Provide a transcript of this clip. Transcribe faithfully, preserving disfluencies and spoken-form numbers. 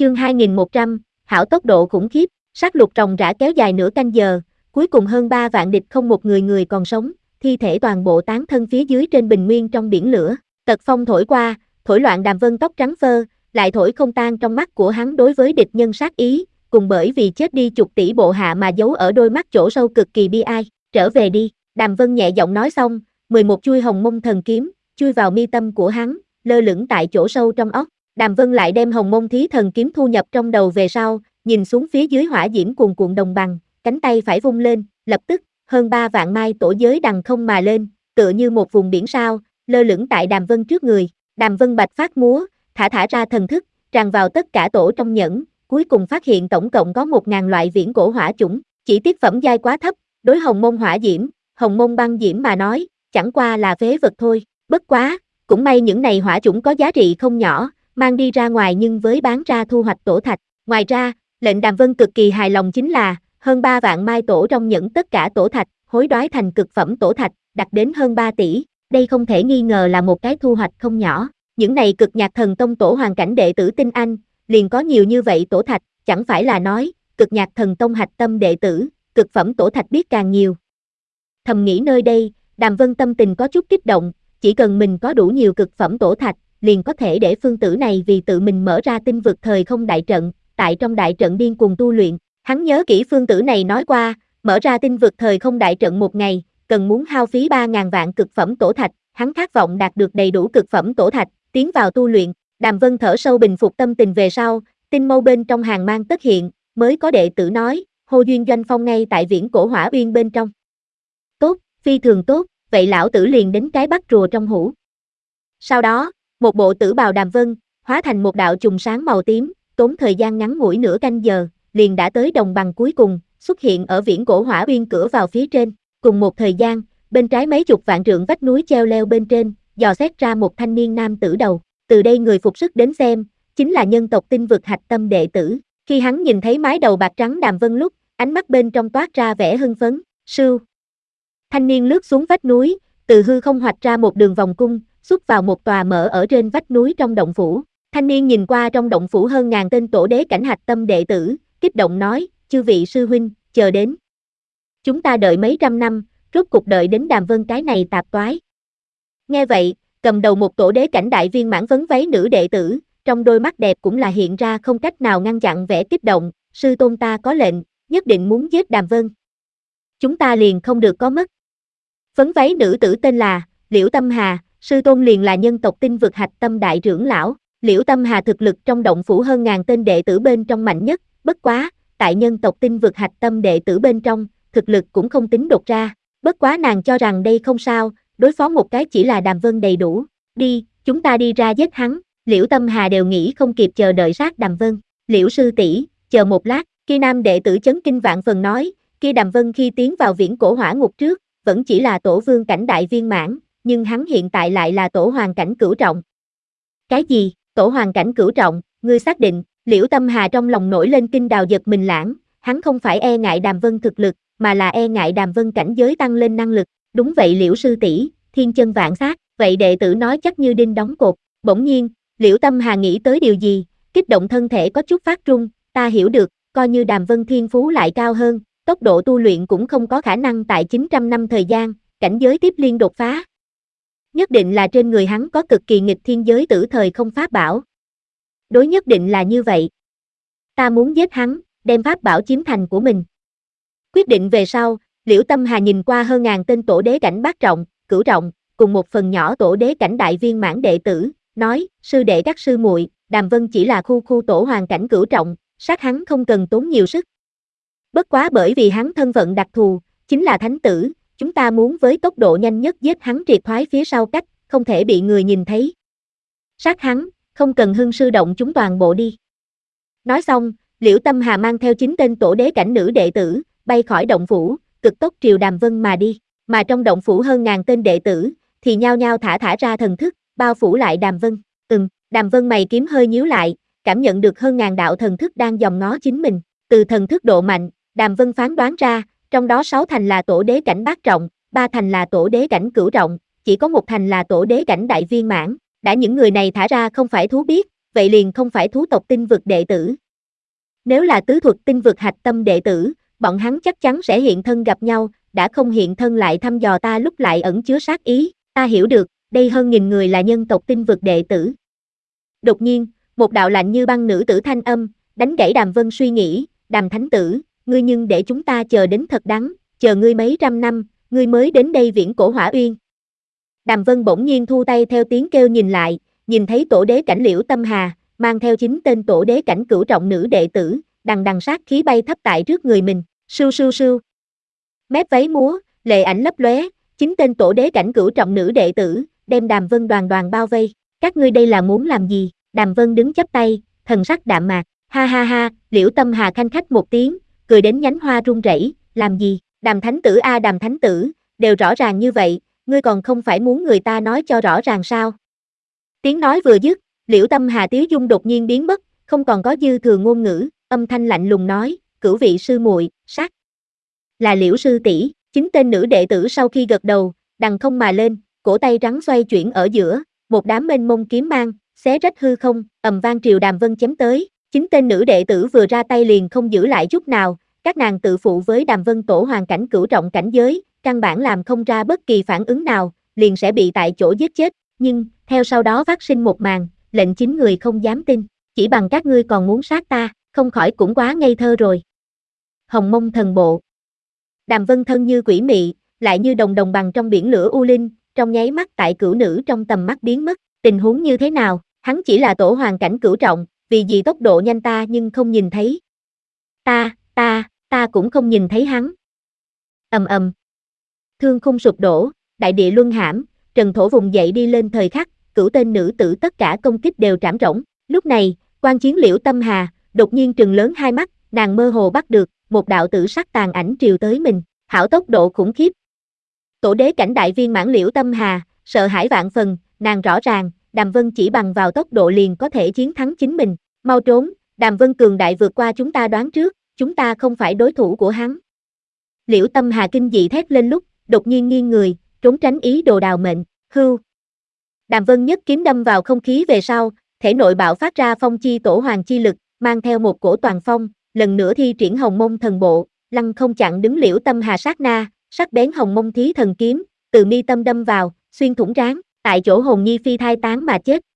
Chương hai nghìn một trăm, hảo tốc độ khủng khiếp, sát lục ròng rã kéo dài nửa canh giờ, cuối cùng hơn ba vạn địch không một người người còn sống, thi thể toàn bộ tán thân phía dưới trên bình nguyên trong biển lửa. Tật phong thổi qua, thổi loạn Đàm Vân tóc trắng phơ, lại thổi không tan trong mắt của hắn đối với địch nhân sát ý, cùng bởi vì chết đi chục tỷ bộ hạ mà giấu ở đôi mắt chỗ sâu cực kỳ bi ai. Trở về đi, Đàm Vân nhẹ giọng nói xong, mười một chuôi hồng mông thần kiếm, chui vào mi tâm của hắn, lơ lửng tại chỗ sâu trong óc. Đàm Vân lại đem hồng mông thí thần kiếm thu nhập trong đầu về sau, nhìn xuống phía dưới hỏa diễm cuồn cuộn đồng bằng, cánh tay phải vung lên, lập tức, hơn ba vạn mai tổ giới đằng không mà lên, tựa như một vùng biển sao, lơ lửng tại Đàm Vân trước người. Đàm Vân bạch phát múa, thả thả ra thần thức, tràn vào tất cả tổ trong nhẫn, cuối cùng phát hiện tổng cộng có một ngàn loại viễn cổ hỏa chủng, chỉ tiếc phẩm giai quá thấp, đối hồng mông hỏa diễm, hồng mông băng diễm mà nói, chẳng qua là phế vật thôi. Bất quá, cũng may những này hỏa chủng có giá trị không nhỏ, mang đi ra ngoài nhưng với bán ra thu hoạch tổ thạch. Ngoài ra, lệnh Đàm Vân cực kỳ hài lòng chính là, hơn ba vạn mai tổ trong nhẫn tất cả tổ thạch, hối đoái thành cực phẩm tổ thạch, đạt đến hơn ba tỷ, đây không thể nghi ngờ là một cái thu hoạch không nhỏ. Những này cực nhạc thần tông tổ hoàn cảnh đệ tử tinh anh, liền có nhiều như vậy tổ thạch, chẳng phải là nói, cực nhạc thần tông hạch tâm đệ tử, cực phẩm tổ thạch biết càng nhiều. Thầm nghĩ nơi đây, Đàm Vân tâm tình có chút kích động, chỉ cần mình có đủ nhiều cực phẩm tổ thạch, liền có thể để phương tử này vì tự mình mở ra tinh vực thời không đại trận, tại trong đại trận điên cuồng tu luyện. Hắn nhớ kỹ phương tử này nói qua, mở ra tinh vực thời không đại trận một ngày, cần muốn hao phí ba ngàn vạn cực phẩm tổ thạch, hắn khát vọng đạt được đầy đủ cực phẩm tổ thạch, tiến vào tu luyện. Đàm Vân thở sâu bình phục tâm tình về sau, tinh mâu bên trong hàng mang tất hiện, mới có đệ tử nói, hô duyên doanh phong ngay tại viễn cổ hỏa uyên bên trong. Tốt, phi thường tốt, vậy lão tử liền đến cái bắt rùa trong hũ. Sau đó, một bộ tử bào Đàm Vân, hóa thành một đạo chùm sáng màu tím, tốn thời gian ngắn ngủi nửa canh giờ, liền đã tới đồng bằng cuối cùng, xuất hiện ở viễn cổ hỏa uyên cửa vào phía trên. Cùng một thời gian, bên trái mấy chục vạn trượng vách núi treo leo bên trên, dò xét ra một thanh niên nam tử đầu. Từ đây người phục sức đến xem, chính là nhân tộc tinh vực hạch tâm đệ tử. Khi hắn nhìn thấy mái đầu bạc trắng Đàm Vân lúc, ánh mắt bên trong toát ra vẻ hưng phấn. Sưu. Thanh niên lướt xuống vách núi, từ hư không hoạch ra một đường vòng cung, xuất vào một tòa mở ở trên vách núi trong động phủ. Thanh niên nhìn qua trong động phủ hơn ngàn tên tổ đế cảnh hạch tâm đệ tử, kích động nói, chư vị sư huynh, chờ đến. Chúng ta đợi mấy trăm năm, rốt cục đợi đến Đàm Vân cái này tạp toái. Nghe vậy, cầm đầu một tổ đế cảnh đại viên mãn vấn váy nữ đệ tử, trong đôi mắt đẹp cũng là hiện ra không cách nào ngăn chặn vẻ kích động, sư tôn ta có lệnh, nhất định muốn giết Đàm Vân. Chúng ta liền không được có mất. Vấn váy nữ tử tên là Liễu Tâm Hà, sư tôn liền là nhân tộc tinh vực hạch tâm đại trưởng lão. Liễu Tâm Hà thực lực trong động phủ hơn ngàn tên đệ tử bên trong mạnh nhất, bất quá, tại nhân tộc tinh vực hạch tâm đệ tử bên trong, thực lực cũng không tính đột ra. Bất quá nàng cho rằng đây không sao, đối phó một cái chỉ là Đàm Vân đầy đủ. Đi, chúng ta đi ra giết hắn. Liễu Tâm Hà đều nghĩ không kịp chờ đợi sát Đàm Vân. Liễu sư tỷ, chờ một lát, khi nam đệ tử chấn kinh vạn phần nói, kia Đàm Vân khi tiến vào viễn cổ hỏa ngục trước, vẫn chỉ là tổ vương cảnh đại viên mãn, nhưng hắn hiện tại lại là tổ hoàng cảnh cửu trọng. Cái gì? Tổ hoàng cảnh cửu trọng, ngươi xác định? Liễu Tâm Hà trong lòng nổi lên kinh đào giật mình lãng, hắn không phải e ngại Đàm Vân thực lực, mà là e ngại Đàm Vân cảnh giới tăng lên năng lực. Đúng vậy Liễu sư tỷ, thiên chân vạn sát, vậy đệ tử nói chắc như đinh đóng cột. Bỗng nhiên, Liễu Tâm Hà nghĩ tới điều gì, kích động thân thể có chút phát run, ta hiểu được, coi như Đàm Vân thiên phú lại cao hơn, tốc độ tu luyện cũng không có khả năng tại chín trăm năm thời gian, cảnh giới tiếp liên đột phá. Nhất định là trên người hắn có cực kỳ nghịch thiên giới tử thời không pháp bảo. Đối nhất định là như vậy. Ta muốn giết hắn, đem pháp bảo chiếm thành của mình. Quyết định về sau, Liễu Tâm Hà nhìn qua hơn ngàn tên tổ đế cảnh bát trọng, cửu trọng, cùng một phần nhỏ tổ đế cảnh đại viên mãn đệ tử, nói, sư đệ các sư muội, Đàm Vân chỉ là khu khu tổ hoàng cảnh cửu trọng, sát hắn không cần tốn nhiều sức. Bất quá bởi vì hắn thân phận đặc thù, chính là thánh tử, chúng ta muốn với tốc độ nhanh nhất giết hắn triệt thoái phía sau cách, không thể bị người nhìn thấy. Sát hắn, không cần hưng sư động chúng toàn bộ đi. Nói xong, Liễu Tâm Hà mang theo chín tên tổ đế cảnh nữ đệ tử, bay khỏi động phủ, cực tốc triều Đàm Vân mà đi, mà trong động phủ hơn ngàn tên đệ tử, thì nhao nhao thả thả ra thần thức, bao phủ lại Đàm Vân. Ừm, Đàm Vân mày kiếm hơi nhíu lại, cảm nhận được hơn ngàn đạo thần thức đang dòm ngó chính mình, từ thần thức độ mạnh, Đàm Vân phán đoán ra, trong đó sáu thành là tổ đế cảnh bát trọng, ba thành là tổ đế cảnh cửu trọng, chỉ có một thành là tổ đế cảnh đại viên mãn. Đã những người này thả ra không phải thú biết, vậy liền không phải thú tộc tinh vực đệ tử. Nếu là tứ thuật tinh vực hạch tâm đệ tử, bọn hắn chắc chắn sẽ hiện thân gặp nhau, đã không hiện thân lại thăm dò ta lúc lại ẩn chứa sát ý, ta hiểu được, đây hơn nghìn người là nhân tộc tinh vực đệ tử. Đột nhiên, một đạo lạnh như băng nữ tử thanh âm, đánh gãy Đàm Vân suy nghĩ, Đàm Thánh Tử, ngươi nhưng để chúng ta chờ đến thật đắng, chờ ngươi mấy trăm năm, ngươi mới đến đây viễn cổ hỏa uyên. Đàm Vân bỗng nhiên thu tay theo tiếng kêu nhìn lại, nhìn thấy tổ đế cảnh Liễu Tâm Hà, mang theo chín tên tổ đế cảnh cửu trọng nữ đệ tử, đằng đằng sát khí bay thấp tại trước người mình, sưu sưu sưu. Mép váy múa, lệ ảnh lấp lóe, chín tên tổ đế cảnh cửu trọng nữ đệ tử, đem Đàm Vân đoàn đoàn bao vây, các ngươi đây là muốn làm gì? Đàm Vân đứng chắp tay, thần sắc đạm mạc, ha ha ha, Liễu Tâm Hà khanh khách một tiếng, cười đến nhánh hoa rung rẩy, làm gì? Đàm Thánh Tử a Đàm Thánh Tử, đều rõ ràng như vậy, ngươi còn không phải muốn người ta nói cho rõ ràng sao? Tiếng nói vừa dứt, Liễu Tâm Hà tiếu dung đột nhiên biến mất, không còn có dư thừa ngôn ngữ, âm thanh lạnh lùng nói, cửu vị sư muội, sát. Là Liễu sư tỷ. Chín tên nữ đệ tử sau khi gật đầu, đằng không mà lên, cổ tay trắng xoay chuyển ở giữa, một đám mênh mông kiếm mang, xé rách hư không, ầm vang triều Đàm Vân chém tới. Chín tên nữ đệ tử vừa ra tay liền không giữ lại chút nào, các nàng tự phụ với Đàm Vân tổ hoàng cảnh cửu trọng cảnh giới, căn bản làm không ra bất kỳ phản ứng nào, liền sẽ bị tại chỗ giết chết, nhưng, theo sau đó phát sinh một màn, lệnh chín người không dám tin, chỉ bằng các ngươi còn muốn sát ta, không khỏi cũng quá ngây thơ rồi. Hồng Mông thần bộ. Đàm Vân thân như quỷ mị, lại như đồng đồng bằng trong biển lửa u linh, trong nháy mắt tại cửu nữ trong tầm mắt biến mất, tình huống như thế nào, hắn chỉ là tổ hoàng cảnh cửu trọng, vì gì tốc độ nhanh ta nhưng không nhìn thấy. Ta, ta, ta cũng không nhìn thấy hắn. Ầm ầm. Thương khung sụp đổ, đại địa luân hãm, trần thổ vùng dậy đi lên thời khắc, cửu tên nữ tử tất cả công kích đều trảm rỗng. Lúc này, quan chiến Liễu Tâm Hà, đột nhiên trừng lớn hai mắt, nàng mơ hồ bắt được, một đạo tử sắc tàn ảnh triều tới mình, hảo tốc độ khủng khiếp. Tổ đế cảnh đại viên mãn Liễu Tâm Hà, sợ hãi vạn phần, nàng rõ ràng, Đàm Vân chỉ bằng vào tốc độ liền có thể chiến thắng chính mình, mau trốn, Đàm Vân cường đại vượt qua chúng ta đoán trước, chúng ta không phải đối thủ của hắn. Liễu Tâm Hà kinh dị thét lên lúc, đột nhiên nghiêng người, trốn tránh ý đồ đào mệnh, hưu. Đàm Vân nhất kiếm đâm vào không khí về sau, thể nội bạo phát ra phong chi tổ hoàng chi lực, mang theo một cổ toàn phong, lần nữa thi triển Hồng Mông thần bộ, lăng không chặn đứng Liễu Tâm Hà sát na, sắc bén Hồng Mông thí thần kiếm, từ mi tâm đâm vào, xuyên thủng ráng, tại chỗ hồn nhi phi thai tán mà chết.